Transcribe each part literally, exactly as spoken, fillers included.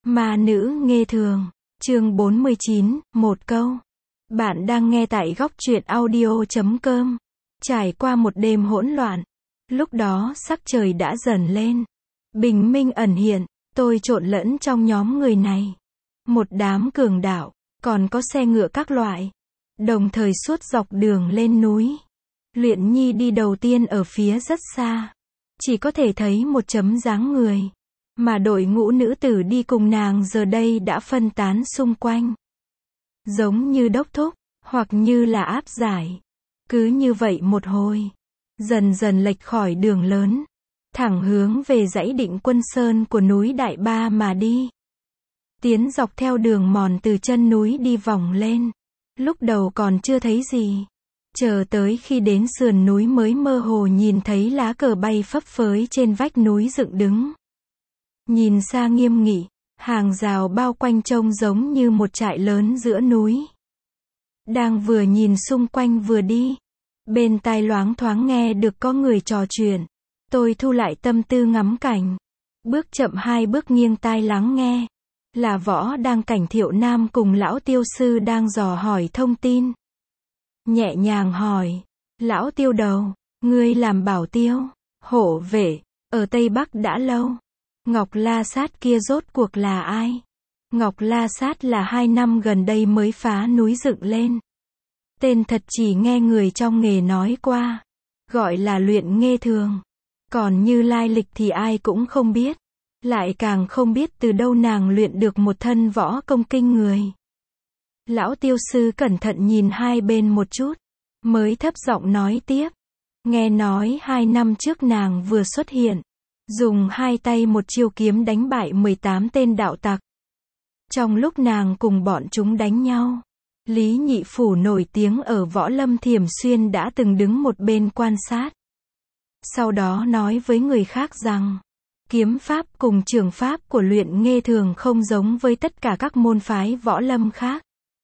Ma nữ nghê thường, chương bốn mươi chín, một câu. Bạn đang nghe tại góc truyện audio chấm com. Trải qua một đêm hỗn loạn, lúc đó sắc trời đã dần lên. Bình minh ẩn hiện, tôi trộn lẫn trong nhóm người này. Một đám cường đạo, còn có xe ngựa các loại. Đồng thời suốt dọc đường lên núi. Luyện Nhi đi đầu tiên ở phía rất xa. Chỉ có thể thấy một chấm dáng người. Mà đội ngũ nữ tử đi cùng nàng giờ đây đã phân tán xung quanh. Giống như đốc thúc, hoặc như là áp giải. Cứ như vậy một hồi. Dần dần lệch khỏi đường lớn. Thẳng hướng về dãy Định Quân Sơn của núi Đại Ba mà đi. Tiến dọc theo đường mòn từ chân núi đi vòng lên. Lúc đầu còn chưa thấy gì. Chờ tới khi đến sườn núi mới mơ hồ nhìn thấy lá cờ bay phấp phới trên vách núi dựng đứng. Nhìn xa nghiêm nghị, hàng rào bao quanh trông giống như một trại lớn giữa núi. Đang vừa nhìn xung quanh vừa đi. Bên tai loáng thoáng nghe được có người trò chuyện. Tôi thu lại tâm tư ngắm cảnh. Bước chậm hai bước nghiêng tai lắng nghe. Là Võ Đang Cảnh Thiệu Nam cùng lão tiêu sư đang dò hỏi thông tin. Nhẹ nhàng hỏi. Lão tiêu đầu, ngươi làm bảo tiêu, hộ vệ, ở Tây Bắc đã lâu. Ngọc La Sát kia rốt cuộc là ai? Ngọc La Sát là hai năm gần đây mới phá núi dựng lên. Tên thật chỉ nghe người trong nghề nói qua. Gọi là Luyện Nghê Thường. Còn như lai lịch thì ai cũng không biết. Lại càng không biết từ đâu nàng luyện được một thân võ công kinh người. Lão tiêu sư cẩn thận nhìn hai bên một chút. Mới thấp giọng nói tiếp. Nghe nói hai năm trước nàng vừa xuất hiện. Dùng hai tay một chiêu kiếm đánh bại mười tám tên đạo tặc. Trong lúc nàng cùng bọn chúng đánh nhau, Lý Nhị Phủ nổi tiếng ở Võ Lâm Thiểm Xuyên đã từng đứng một bên quan sát. Sau đó nói với người khác rằng, kiếm pháp cùng trường pháp của Luyện Nghê Thường không giống với tất cả các môn phái võ lâm khác.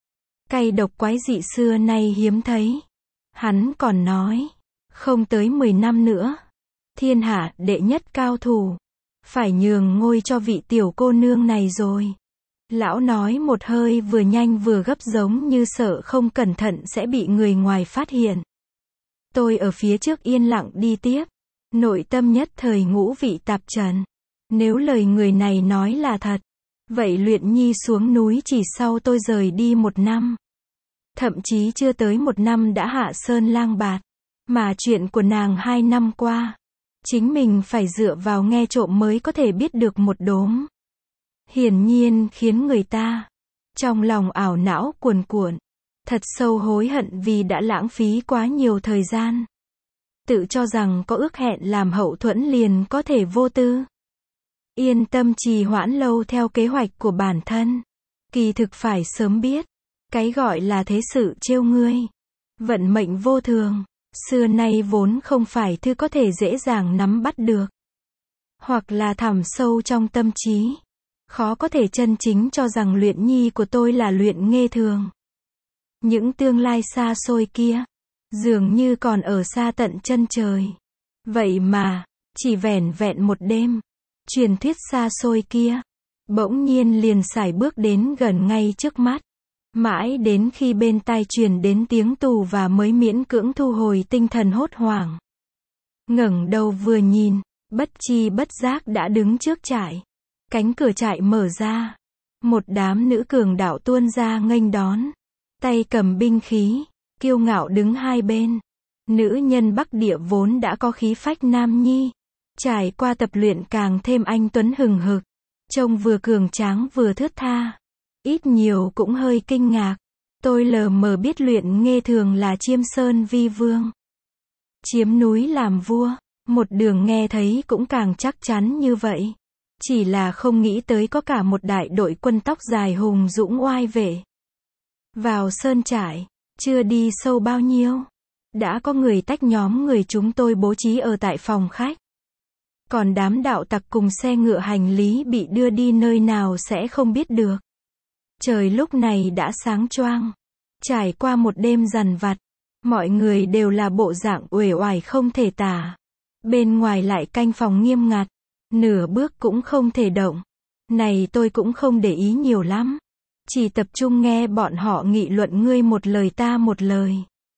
Cay độc quái dị xưa nay hiếm thấy. Hắn còn nói, không tới mười năm nữa, thiên hạ đệ nhất cao thủ, phải nhường ngôi cho vị tiểu cô nương này rồi. Lão nói một hơi vừa nhanh vừa gấp giống như sợ không cẩn thận sẽ bị người ngoài phát hiện. Tôi ở phía trước yên lặng đi tiếp. Nội tâm nhất thời ngũ vị tạp trần. Nếu lời người này nói là thật, vậy Luyện Nhi xuống núi chỉ sau tôi rời đi một năm. Thậm chí chưa tới một năm đã hạ sơn lang bạt. Mà chuyện của nàng hai năm qua, chính mình phải dựa vào nghe trộm mới có thể biết được một đốm. Hiển nhiên khiến người ta trong lòng ảo não cuồn cuộn, thật sâu hối hận vì đã lãng phí quá nhiều thời gian. Tự cho rằng có ước hẹn làm hậu thuẫn liền có thể vô tư. Yên tâm trì hoãn lâu theo kế hoạch của bản thân. Kỳ thực phải sớm biết, cái gọi là thế sự trêu ngươi. Vận mệnh vô thường, xưa nay vốn không phải thứ có thể dễ dàng nắm bắt được. Hoặc là thẳm sâu trong tâm trí. Khó có thể chân chính cho rằng Luyện Nhi của tôi là Luyện Nghê Thường. Những tương lai xa xôi kia, dường như còn ở xa tận chân trời. Vậy mà, chỉ vẻn vẹn một đêm, truyền thuyết xa xôi kia, bỗng nhiên liền sải bước đến gần ngay trước mắt. Mãi đến khi bên tai truyền đến tiếng tù và mới miễn cưỡng thu hồi tinh thần hốt hoảng. Ngẩng đầu vừa nhìn, bất chi bất giác đã đứng trước trại. Cánh cửa trại mở ra. Một đám nữ cường đạo tuôn ra nghênh đón. Tay cầm binh khí, kiêu ngạo đứng hai bên. Nữ nhân Bắc Địa vốn đã có khí phách nam nhi. Trải qua tập luyện càng thêm anh tuấn hừng hực. Trông vừa cường tráng vừa thướt tha. Ít nhiều cũng hơi kinh ngạc. Tôi lờ mờ biết Luyện Nghê Thường là Chiêm Sơn vi vương. Chiếm núi làm vua. Một đường nghe thấy cũng càng chắc chắn như vậy. Chỉ là không nghĩ tới có cả một đại đội quân tóc dài hùng dũng oai vệ. Vào sơn trại, chưa đi sâu bao nhiêu. Đã có người tách nhóm người chúng tôi bố trí ở tại phòng khách. Còn đám đạo tặc cùng xe ngựa hành lý bị đưa đi nơi nào sẽ không biết được. Trời lúc này đã sáng choang. Trải qua một đêm dằn vặt. Mọi người đều là bộ dạng uể oải không thể tả. Bên ngoài lại canh phòng nghiêm ngặt. Nửa bước cũng không thể động. Này tôi cũng không để ý nhiều lắm. Chỉ tập trung nghe bọn họ nghị luận ngươi một lời ta một lời.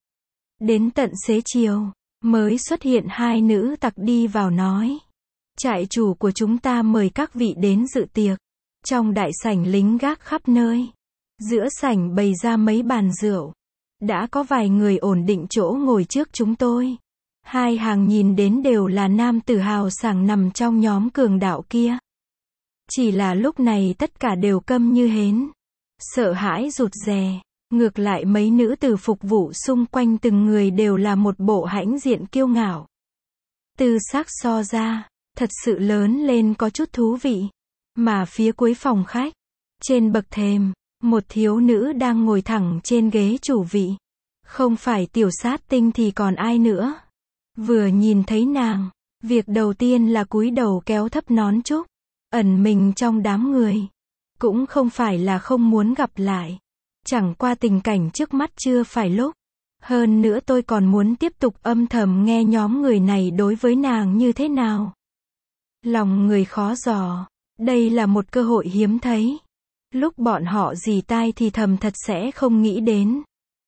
Đến tận xế chiều, mới xuất hiện hai nữ tặc đi vào nói. Trại chủ của chúng ta mời các vị đến dự tiệc. Trong đại sảnh lính gác khắp nơi. Giữa sảnh bày ra mấy bàn rượu. Đã có vài người ổn định chỗ ngồi trước chúng tôi. Hai hàng nhìn đến đều là nam tử hào sảng nằm trong nhóm cường đạo kia. Chỉ là lúc này tất cả đều câm như hến. Sợ hãi rụt rè. Ngược lại mấy nữ tử phục vụ xung quanh từng người đều là một bộ hãnh diện kiêu ngạo. Tư sắc so ra, thật sự lớn lên có chút thú vị. Mà phía cuối phòng khách, trên bậc thềm, một thiếu nữ đang ngồi thẳng trên ghế chủ vị. Không phải Tiểu Sát Tinh thì còn ai nữa. Vừa nhìn thấy nàng, việc đầu tiên là cúi đầu kéo thấp nón trúc, ẩn mình trong đám người. Cũng không phải là không muốn gặp lại. Chẳng qua tình cảnh trước mắt chưa phải lúc. Hơn nữa tôi còn muốn tiếp tục âm thầm nghe nhóm người này đối với nàng như thế nào. Lòng người khó dò. Đây là một cơ hội hiếm thấy. Lúc bọn họ rì tai thì thầm thật sẽ không nghĩ đến.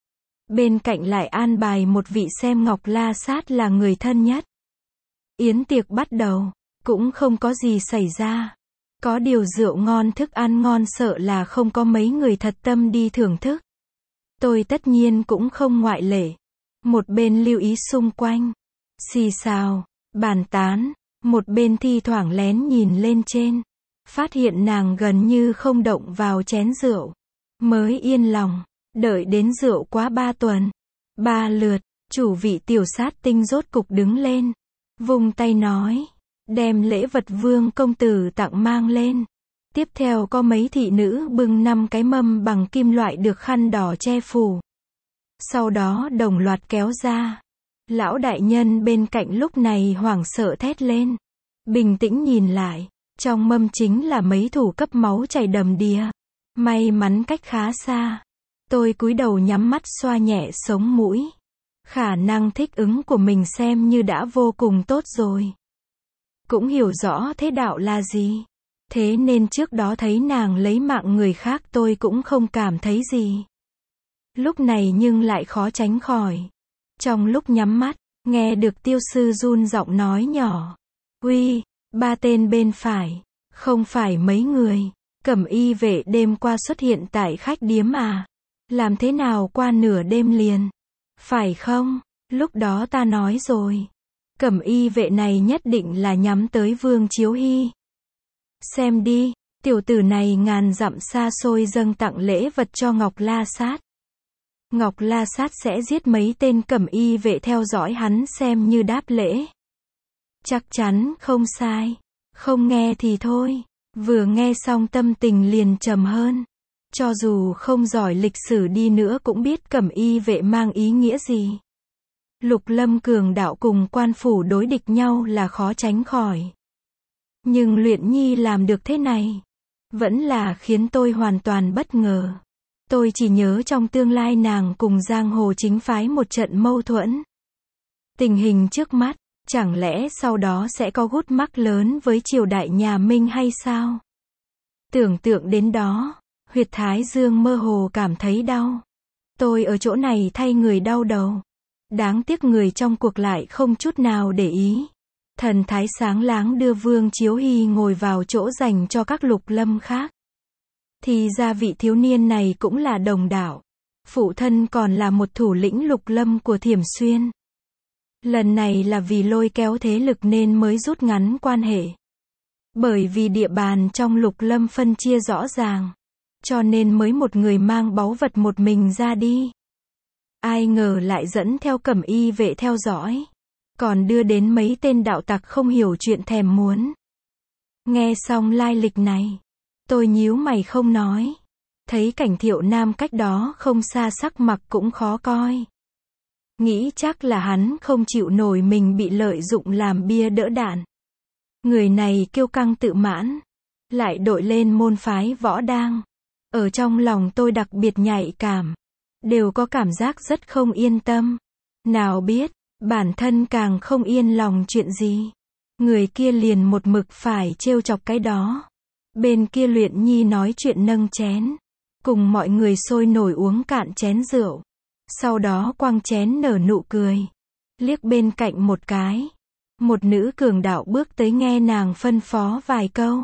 Bên cạnh lại an bài một vị xem Ngọc La Sát là người thân nhất. Yến tiệc bắt đầu, cũng không có gì xảy ra. Có điều rượu ngon thức ăn ngon sợ là không có mấy người thật tâm đi thưởng thức. Tôi tất nhiên cũng không ngoại lệ. Một bên lưu ý xung quanh. Xì xào, bàn tán. Một bên thi thoảng lén nhìn lên trên. Phát hiện nàng gần như không động vào chén rượu. Mới yên lòng. Đợi đến rượu quá ba tuần. Ba lượt, chủ vị Tiểu Sát Tinh rốt cục đứng lên. Vung tay nói. Đem lễ vật Vương công tử tặng mang lên. Tiếp theo có mấy thị nữ bưng năm cái mâm bằng kim loại được khăn đỏ che phủ. Sau đó đồng loạt kéo ra. Lão đại nhân bên cạnh lúc này hoảng sợ thét lên. Bình tĩnh nhìn lại. Trong mâm chính là mấy thủ cấp máu chảy đầm đìa. May mắn cách khá xa. Tôi cúi đầu nhắm mắt xoa nhẹ sống mũi. Khả năng thích ứng của mình xem như đã vô cùng tốt rồi. Cũng hiểu rõ thế đạo là gì. Thế nên trước đó thấy nàng lấy mạng người khác tôi cũng không cảm thấy gì. Lúc này nhưng lại khó tránh khỏi. Trong lúc nhắm mắt, nghe được Tiêu sư run giọng nói nhỏ. Uy, ba tên bên phải, không phải mấy người. Cẩm y vệ đêm qua xuất hiện tại khách điếm à? Làm thế nào qua nửa đêm liền? Phải không? Lúc đó ta nói rồi. Cẩm y vệ này nhất định là nhắm tới Vương Chiếu Hy. Xem đi, tiểu tử này ngàn dặm xa xôi dâng tặng lễ vật cho Ngọc La Sát. Ngọc La Sát sẽ giết mấy tên cẩm y vệ theo dõi hắn xem như đáp lễ. Chắc chắn không sai. Không nghe thì thôi. Vừa nghe xong tâm tình liền trầm hơn. Cho dù không giỏi lịch sử đi nữa cũng biết cẩm y vệ mang ý nghĩa gì. Lục Lâm cường đạo cùng quan phủ đối địch nhau là khó tránh khỏi. Nhưng Luyện Nhi làm được thế này, vẫn là khiến tôi hoàn toàn bất ngờ. Tôi chỉ nhớ trong tương lai nàng cùng giang hồ chính phái một trận mâu thuẫn. Tình hình trước mắt, chẳng lẽ sau đó sẽ có gút mắc lớn với triều đại nhà Minh hay sao? Tưởng tượng đến đó, huyệt thái dương mơ hồ cảm thấy đau. Tôi ở chỗ này thay người đau đầu. Đáng tiếc người trong cuộc lại không chút nào để ý. Thần thái sáng láng đưa Vương Chiếu Hy ngồi vào chỗ dành cho các Lục Lâm khác. Thì ra vị thiếu niên này cũng là đồng đạo. Phụ thân còn là một thủ lĩnh Lục Lâm của Thiểm Xuyên. Lần này là vì lôi kéo thế lực nên mới rút ngắn quan hệ. Bởi vì địa bàn trong Lục Lâm phân chia rõ ràng. Cho nên mới một người mang báu vật một mình ra đi. Ai ngờ lại dẫn theo cẩm y vệ theo dõi. Còn đưa đến mấy tên đạo tặc không hiểu chuyện thèm muốn. Nghe xong lai lịch này. Tôi nhíu mày không nói. Thấy cảnh Thiệu Nam cách đó không xa sắc mặt cũng khó coi. Nghĩ chắc là hắn không chịu nổi mình bị lợi dụng làm bia đỡ đạn. Người này kiêu căng tự mãn. Lại đội lên môn phái võ đang. Ở trong lòng tôi đặc biệt nhạy cảm. Đều có cảm giác rất không yên tâm. Nào biết, bản thân càng không yên lòng chuyện gì. Người kia liền một mực phải trêu chọc cái đó. Bên kia Luyện Nhi nói chuyện nâng chén, cùng mọi người sôi nổi uống cạn chén rượu. Sau đó quăng chén nở nụ cười, liếc bên cạnh một cái. Một nữ cường đạo bước tới nghe nàng phân phó vài câu.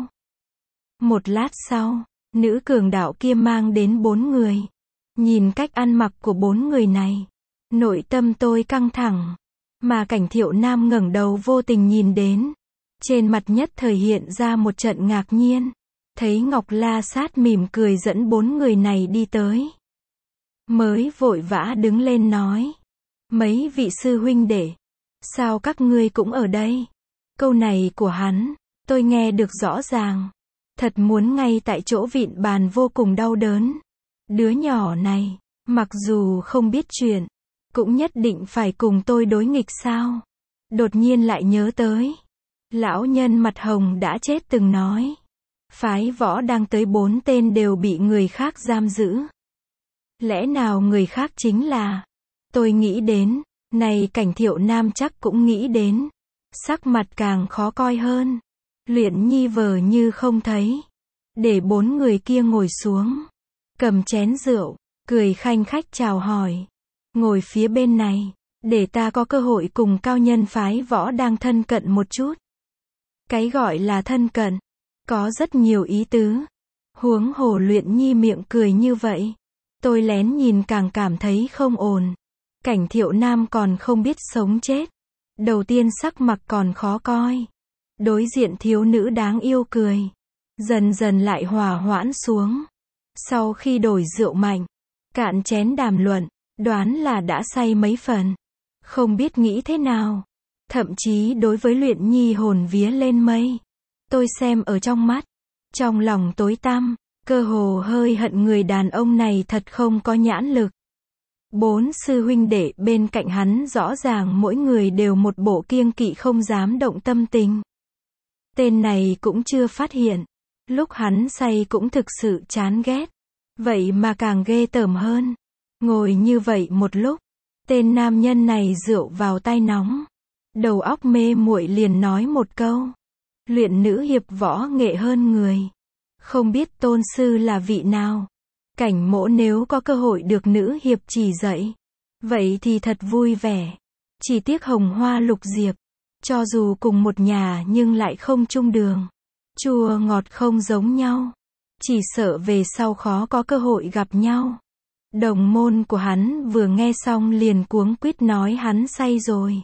Một lát sau, nữ cường đạo kia mang đến bốn người. Nhìn cách ăn mặc của bốn người này, nội tâm tôi căng thẳng. Mà Cảnh Thiệu Nam ngẩng đầu vô tình nhìn đến. Trên mặt nhất thời hiện ra một trận ngạc nhiên. Thấy Ngọc La Sát mỉm cười dẫn bốn người này đi tới. Mới vội vã đứng lên nói. Mấy vị sư huynh đệ, sao các ngươi cũng ở đây? Câu này của hắn, tôi nghe được rõ ràng. Thật muốn ngay tại chỗ vịn bàn vô cùng đau đớn. Đứa nhỏ này, mặc dù không biết chuyện, cũng nhất định phải cùng tôi đối nghịch sao? Đột nhiên lại nhớ tới. Lão nhân mặt hồng đã chết từng nói. Phái võ đang tới bốn tên đều bị người khác giam giữ. Lẽ nào người khác chính là... Tôi nghĩ đến, này Cảnh Thiệu Nam chắc cũng nghĩ đến. Sắc mặt càng khó coi hơn. Luyện Nhi vờ như không thấy. Để bốn người kia ngồi xuống. Cầm chén rượu, cười khanh khách chào hỏi. Ngồi phía bên này, để ta có cơ hội cùng cao nhân phái võ đang thân cận một chút. Cái gọi là thân cận, có rất nhiều ý tứ. Huống hồ Luyện Nhi miệng cười như vậy. Tôi lén nhìn càng cảm thấy không ổn. Cảnh Thiệu Nam còn không biết sống chết. Đầu tiên sắc mặt còn khó coi. Đối diện thiếu nữ đáng yêu cười. Dần dần lại hòa hoãn xuống. Sau khi đổi rượu mạnh, cạn chén đàm luận, đoán là đã say mấy phần. Không biết nghĩ thế nào. Thậm chí đối với Luyện Nhi hồn vía lên mây. Tôi xem ở trong mắt. Trong lòng tối tăm, cơ hồ hơi hận người đàn ông này thật không có nhãn lực. Bốn sư huynh đệ bên cạnh hắn rõ ràng mỗi người đều một bộ kiêng kỵ không dám động tâm tình. Tên này cũng chưa phát hiện. Lúc hắn say cũng thực sự chán ghét. Vậy mà càng ghê tởm hơn. Ngồi như vậy một lúc, tên nam nhân này rượu vào tai nóng. Đầu óc mê muội liền nói một câu. Luyện nữ hiệp võ nghệ hơn người. Không biết tôn sư là vị nào. Cảnh Mỗ nếu có cơ hội được nữ hiệp chỉ dạy, vậy thì thật vui vẻ. Chỉ tiếc hồng hoa lục diệp, cho dù cùng một nhà nhưng lại không chung đường. Chua ngọt không giống nhau. Chỉ sợ về sau khó có cơ hội gặp nhau. Đồng môn của hắn vừa nghe xong liền cuống quýt nói hắn say rồi.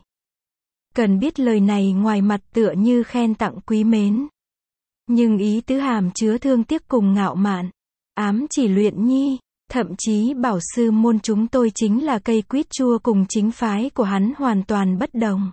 Cần biết lời này ngoài mặt tựa như khen tặng quý mến. Nhưng ý tứ hàm chứa thương tiếc cùng ngạo mạn. Ám chỉ Luyện Nhi, thậm chí bảo sư môn chúng tôi chính là cây quýt chua cùng chính phái của hắn hoàn toàn bất đồng.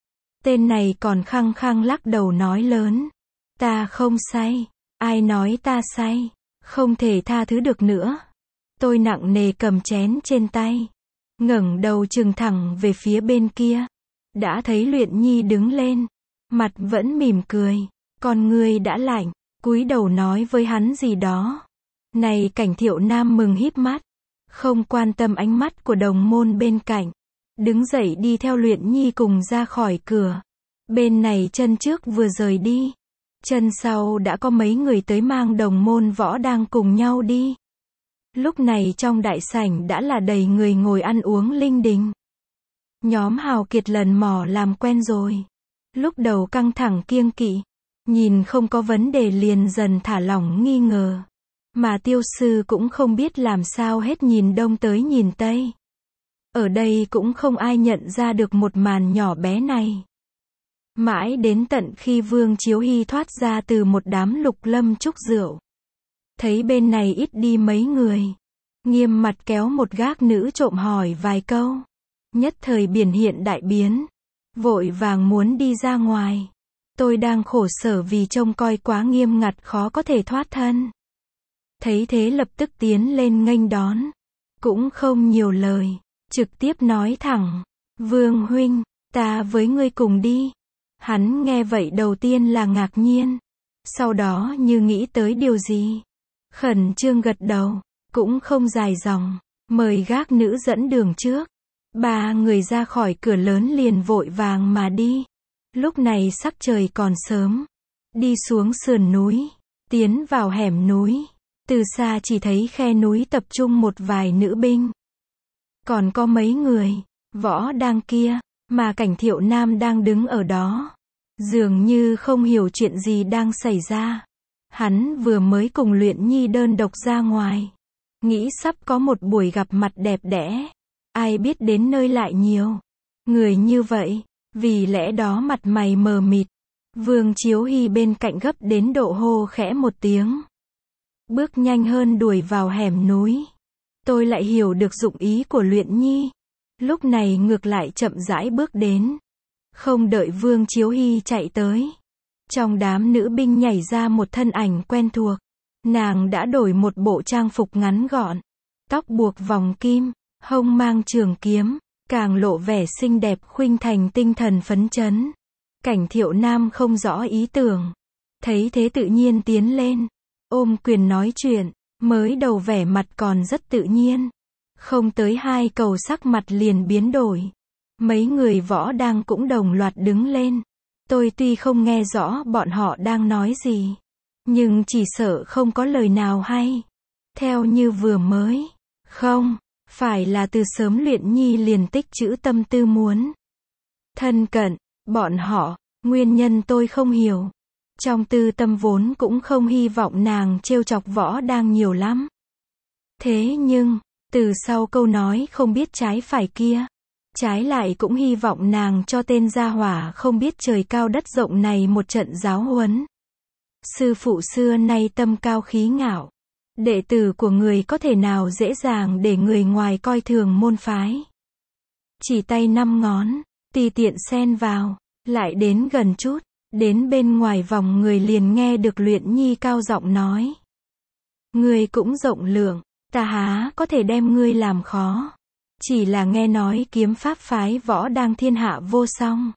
Tên này còn khăng khăng lắc đầu nói lớn. Ta không say. Ai nói ta say? Không thể tha thứ được nữa. Tôi nặng nề cầm chén trên tay. Ngẩng đầu trừng thẳng về phía bên kia. Đã thấy Luyện Nhi đứng lên. Mặt vẫn mỉm cười. Con ngươi đã lạnh. Cúi đầu nói với hắn gì đó. Này Cảnh Thiệu Nam mừng híp mắt. Không quan tâm ánh mắt của đồng môn bên cạnh. Đứng dậy đi theo Luyện Nhi cùng ra khỏi cửa. Bên này chân trước vừa rời đi. Chân sau đã có mấy người tới mang đồng môn võ đang cùng nhau đi. Lúc này trong đại sảnh đã là đầy người ngồi ăn uống linh đình. Nhóm hào kiệt lần mò làm quen rồi. Lúc đầu căng thẳng kiêng kỵ. Nhìn không có vấn đề liền dần thả lỏng nghi ngờ. Mà tiêu sư cũng không biết làm sao hết nhìn đông tới nhìn tây. Ở đây cũng không ai nhận ra được một màn nhỏ bé này. Mãi đến tận khi Vương Chiếu Hy thoát ra từ một đám lục lâm trúc rượu. Thấy bên này ít đi mấy người. Nghiêm mặt kéo một gác nữ trộm hỏi vài câu. Nhất thời biển hiện đại biến. Vội vàng muốn đi ra ngoài. Tôi đang khổ sở vì trông coi quá nghiêm ngặt khó có thể thoát thân. Thấy thế lập tức tiến lên nghênh đón. Cũng không nhiều lời. Trực tiếp nói thẳng. Vương huynh, ta với ngươi cùng đi. Hắn nghe vậy đầu tiên là ngạc nhiên. Sau đó như nghĩ tới điều gì. Khẩn trương gật đầu. Cũng không dài dòng. Mời gác nữ dẫn đường trước. Ba người ra khỏi cửa lớn liền vội vàng mà đi. Lúc này sắc trời còn sớm. Đi xuống sườn núi. Tiến vào hẻm núi, từ xa chỉ thấy khe núi tập trung một vài nữ binh. Còn có mấy người, võ đang kia, mà Cảnh Thiệu Nam đang đứng ở đó. Dường như không hiểu chuyện gì đang xảy ra. Hắn vừa mới cùng Luyện Nhi đơn độc ra ngoài. Nghĩ sắp có một buổi gặp mặt đẹp đẽ. Ai biết đến nơi lại nhiều người như vậy, vì lẽ đó mặt mày mờ mịt. Vương Chiếu Hy bên cạnh gấp đến độ hô khẽ một tiếng. Bước nhanh hơn đuổi vào hẻm núi. Tôi lại hiểu được dụng ý của Luyện Nhi. Lúc này ngược lại chậm rãi bước đến. Không đợi Vương Chiếu Hy chạy tới. Trong đám nữ binh nhảy ra một thân ảnh quen thuộc. Nàng đã đổi một bộ trang phục ngắn gọn. Tóc buộc vòng kim, hông mang trường kiếm, càng lộ vẻ xinh đẹp khuynh thành tinh thần phấn chấn. Cảnh Thiệu Nam không rõ ý tưởng. Thấy thế tự nhiên tiến lên. Ôm quyền nói chuyện, mới đầu vẻ mặt còn rất tự nhiên. Không tới hai câu sắc mặt liền biến đổi. Mấy người võ đang cũng đồng loạt đứng lên. Tôi tuy không nghe rõ bọn họ đang nói gì, nhưng chỉ sợ không có lời nào hay. Theo như vừa mới. Không, phải là từ sớm Luyện Nhi liền tích trữ tâm tư muốn thân cận bọn họ. Nguyên nhân tôi không hiểu. Trong tư tâm vốn cũng không hy vọng nàng trêu chọc võ đang nhiều lắm. Thế nhưng, từ sau câu nói không biết trái phải kia, trái lại cũng hy vọng nàng cho tên gia hỏa không biết trời cao đất rộng này một trận giáo huấn. Sư phụ xưa nay tâm cao khí ngạo. Đệ tử của người có thể nào dễ dàng để người ngoài coi thường môn phái. Chỉ tay năm ngón, tùy tiện xen vào, lại đến gần chút, đến bên ngoài vòng người liền nghe được Luyện Nhi cao giọng nói. Ngươi cũng rộng lượng, ta há có thể đem ngươi làm khó. Chỉ là nghe nói kiếm pháp phái võ đang thiên hạ vô song.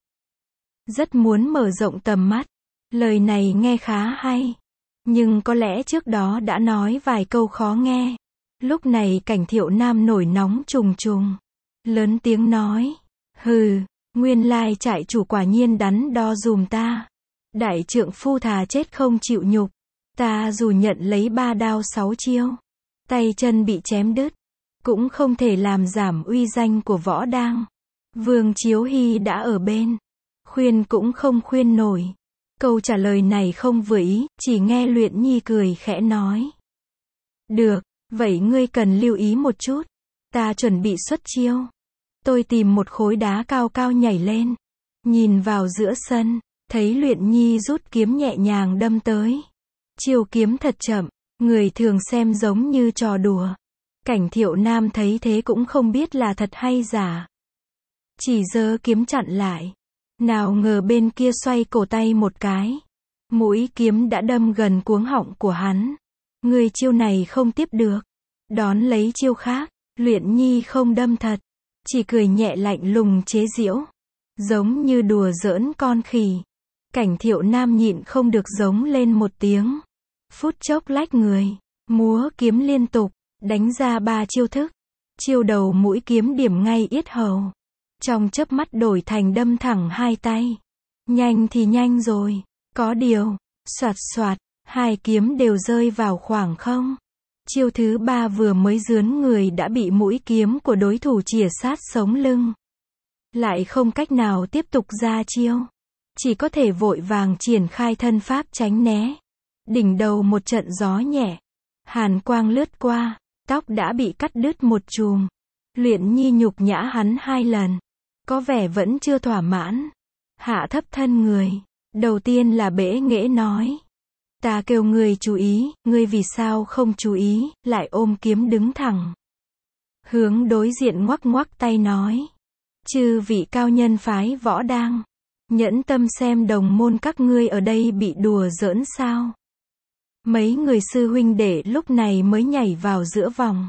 Rất muốn mở rộng tầm mắt. Lời này nghe khá hay. Nhưng có lẽ trước đó đã nói vài câu khó nghe. Lúc này Cảnh Thiệu Nam nổi nóng trùng trùng. Lớn tiếng nói. Hừ, nguyên lai trại chủ quả nhiên đắn đo dùm ta. Đại trượng phu thà chết không chịu nhục. Ta dù nhận lấy ba đao sáu chiêu, tay chân bị chém đứt, cũng không thể làm giảm uy danh của võ đang. Vương Chiếu Hy đã ở bên. Khuyên cũng không khuyên nổi. Câu trả lời này không vừa ý, chỉ nghe Luyện Nhi cười khẽ nói. Được, vậy ngươi cần lưu ý một chút. Ta chuẩn bị xuất chiêu. Tôi tìm một khối đá cao cao nhảy lên. Nhìn vào giữa sân, thấy Luyện Nhi rút kiếm nhẹ nhàng đâm tới. Chiêu kiếm thật chậm, người thường xem giống như trò đùa. Cảnh Thiệu Nam thấy thế cũng không biết là thật hay giả. Chỉ giơ kiếm chặn lại. Nào ngờ bên kia xoay cổ tay một cái. Mũi kiếm đã đâm gần cuống họng của hắn. Người chiêu này không tiếp được. Đón lấy chiêu khác, Luyện Nhi không đâm thật. Chỉ cười nhẹ lạnh lùng chế giễu. Giống như đùa giỡn con khỉ. Cảnh Thiệu Nam nhịn không được giống lên một tiếng. Phút chốc lách người, múa kiếm liên tục, đánh ra ba chiêu thức. Chiêu đầu mũi kiếm điểm ngay yết hầu. Trong chớp mắt đổi thành đâm thẳng hai tay. Nhanh thì nhanh rồi. Có điều, soạt soạt, hai kiếm đều rơi vào khoảng không. Chiêu thứ ba vừa mới dướn người đã bị mũi kiếm của đối thủ chĩa sát sống lưng. Lại không cách nào tiếp tục ra chiêu. Chỉ có thể vội vàng triển khai thân pháp tránh né. Đỉnh đầu một trận gió nhẹ. Hàn quang lướt qua, tóc đã bị cắt đứt một chùm. Luyện Nhi nhục nhã hắn hai lần. Có vẻ vẫn chưa thỏa mãn. Hạ thấp thân người. Đầu tiên là bẽ nghễ nói. Ta kêu ngươi chú ý, ngươi vì sao không chú ý, lại ôm kiếm đứng thẳng. Hướng đối diện ngoắc ngoắc tay nói. Chư vị cao nhân phái võ đang. Nhẫn tâm xem đồng môn các ngươi ở đây bị đùa giỡn sao. Mấy người sư huynh đệ lúc này mới nhảy vào giữa vòng.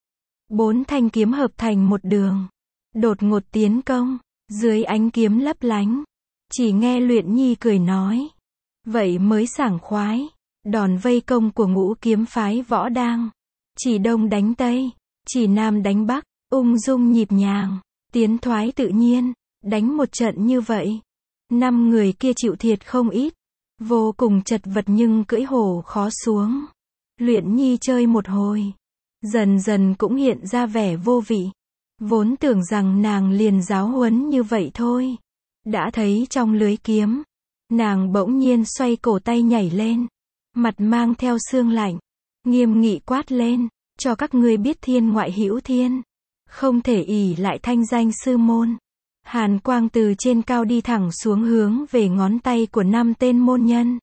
Bốn thanh kiếm hợp thành một đường. Đột ngột tiến công. Dưới ánh kiếm lấp lánh. Chỉ nghe Luyện Nhi cười nói. Vậy mới sảng khoái. Đòn vây công của ngũ kiếm phái võ đang. Chỉ đông đánh tây. Chỉ nam đánh bắc. Ung dung nhịp nhàng. Tiến thoái tự nhiên. Đánh một trận như vậy. Năm người kia chịu thiệt không ít. Vô cùng chật vật nhưng cưỡi hổ khó xuống. Luyện Nhi chơi một hồi. Dần dần cũng hiện ra vẻ vô vị. Vốn tưởng rằng nàng liền giáo huấn như vậy thôi. Đã thấy trong lưới kiếm. Nàng bỗng nhiên xoay cổ tay nhảy lên. Mặt mang theo sương lạnh. Nghiêm nghị quát lên. Cho các ngươi biết thiên ngoại hữu thiên. Không thể ỷ lại thanh danh sư môn. Hàn quang từ trên cao đi thẳng xuống hướng về ngón tay của năm tên môn nhân.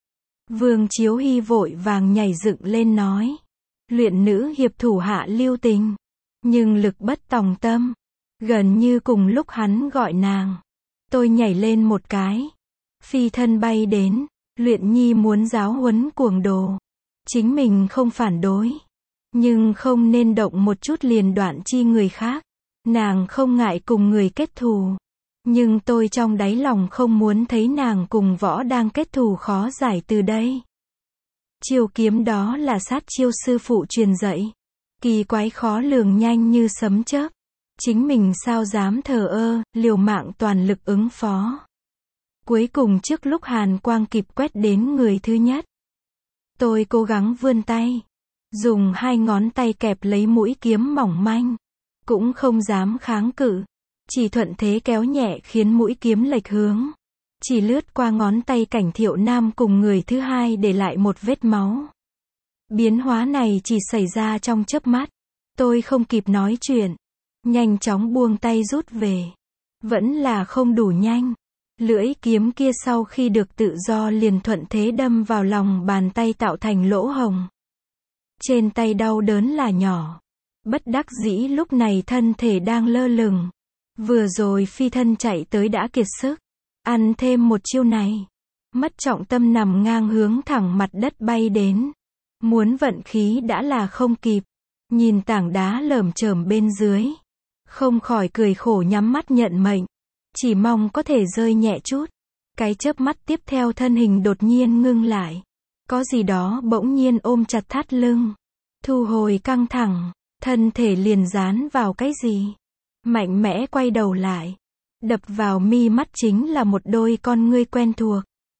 Vương Chiếu Hy vội vàng nhảy dựng lên nói. Luyện nữ hiệp thủ hạ lưu tình. Nhưng lực bất tòng tâm. Gần như cùng lúc hắn gọi nàng. Tôi nhảy lên một cái. Phi thân bay đến. Luyện Nhi muốn giáo huấn cuồng đồ. Chính mình không phản đối. Nhưng không nên động một chút liền đoạn chi người khác. Nàng không ngại cùng người kết thù. Nhưng tôi trong đáy lòng không muốn thấy nàng cùng võ đang kết thù khó giải từ đây. Chiêu kiếm đó là sát chiêu sư phụ truyền dạy. Kỳ quái khó lường nhanh như sấm chớp. Chính mình sao dám thờ ơ, liều mạng toàn lực ứng phó. Cuối cùng trước lúc hàn quang kịp quét đến người thứ nhất. Tôi cố gắng vươn tay. Dùng hai ngón tay kẹp lấy mũi kiếm mỏng manh. Cũng không dám kháng cự. Chỉ thuận thế kéo nhẹ khiến mũi kiếm lệch hướng. Chỉ lướt qua ngón tay Cảnh Thiệu Nam cùng người thứ hai để lại một vết máu. Biến hóa này chỉ xảy ra trong chớp mắt. Tôi không kịp nói chuyện. Nhanh chóng buông tay rút về. Vẫn là không đủ nhanh. Lưỡi kiếm kia sau khi được tự do liền thuận thế đâm vào lòng bàn tay tạo thành lỗ hồng. Trên tay đau đớn là nhỏ. Bất đắc dĩ lúc này thân thể đang lơ lửng. Vừa rồi phi thân chạy tới đã kiệt sức. Ăn thêm một chiêu này. Mất trọng tâm nằm ngang hướng thẳng mặt đất bay đến. Muốn vận khí đã là không kịp. Nhìn tảng đá lởm chởm bên dưới. Không khỏi cười khổ nhắm mắt nhận mệnh. Chỉ mong có thể rơi nhẹ chút. Cái chớp mắt tiếp theo thân hình đột nhiên ngưng lại. Có gì đó bỗng nhiên ôm chặt thắt lưng. Thu hồi căng thẳng. Thân thể liền dán vào cái gì. Mạnh mẽ quay đầu lại. Đập vào mi mắt chính là một đôi con ngươi quen thuộc.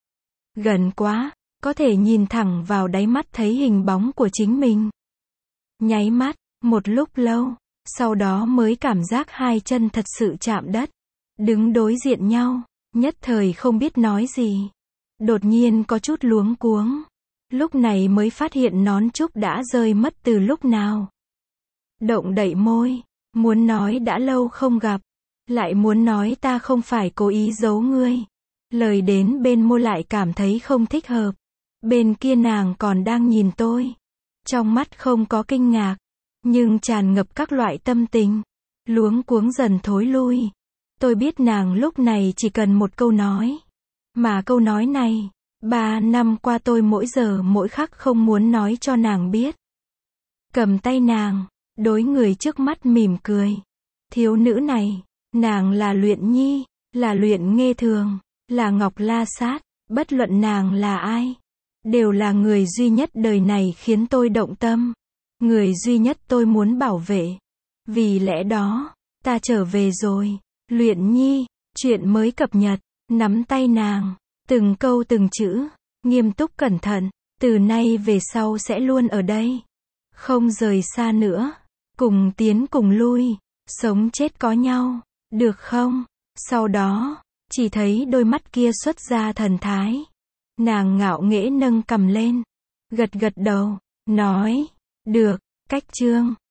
Gần quá. Có thể nhìn thẳng vào đáy mắt thấy hình bóng của chính mình. Nháy mắt. Một lúc lâu. Sau đó mới cảm giác hai chân thật sự chạm đất. Đứng đối diện nhau. Nhất thời không biết nói gì. Đột nhiên có chút luống cuống. Lúc này mới phát hiện nón trúc đã rơi mất từ lúc nào. Động đậy môi. Muốn nói đã lâu không gặp. Lại muốn nói ta không phải cố ý giấu ngươi. Lời đến bên môi lại cảm thấy không thích hợp. Bên kia nàng còn đang nhìn tôi. Trong mắt không có kinh ngạc. Nhưng tràn ngập các loại tâm tình. Luống cuống dần thối lui. Tôi biết nàng lúc này chỉ cần một câu nói. Mà câu nói này, ba năm qua tôi mỗi giờ mỗi khắc không muốn nói cho nàng biết. Cầm tay nàng, đối người trước mắt mỉm cười. Thiếu nữ này, nàng là Luyện Nhi, là Luyện Nghê Thường, là Ngọc La Sát, bất luận nàng là ai. Đều là người duy nhất đời này khiến tôi động tâm. Người duy nhất tôi muốn bảo vệ. Vì lẽ đó, ta trở về rồi. Luyện Nhi, chuyện mới cập nhật, nắm tay nàng, từng câu từng chữ, nghiêm túc cẩn thận, từ nay về sau sẽ luôn ở đây. Không rời xa nữa, cùng tiến cùng lui, sống chết có nhau, được không? Sau đó, chỉ thấy đôi mắt kia xuất ra thần thái. Nàng ngạo nghễ nâng cằm lên, gật gật đầu, nói, được, cách chương.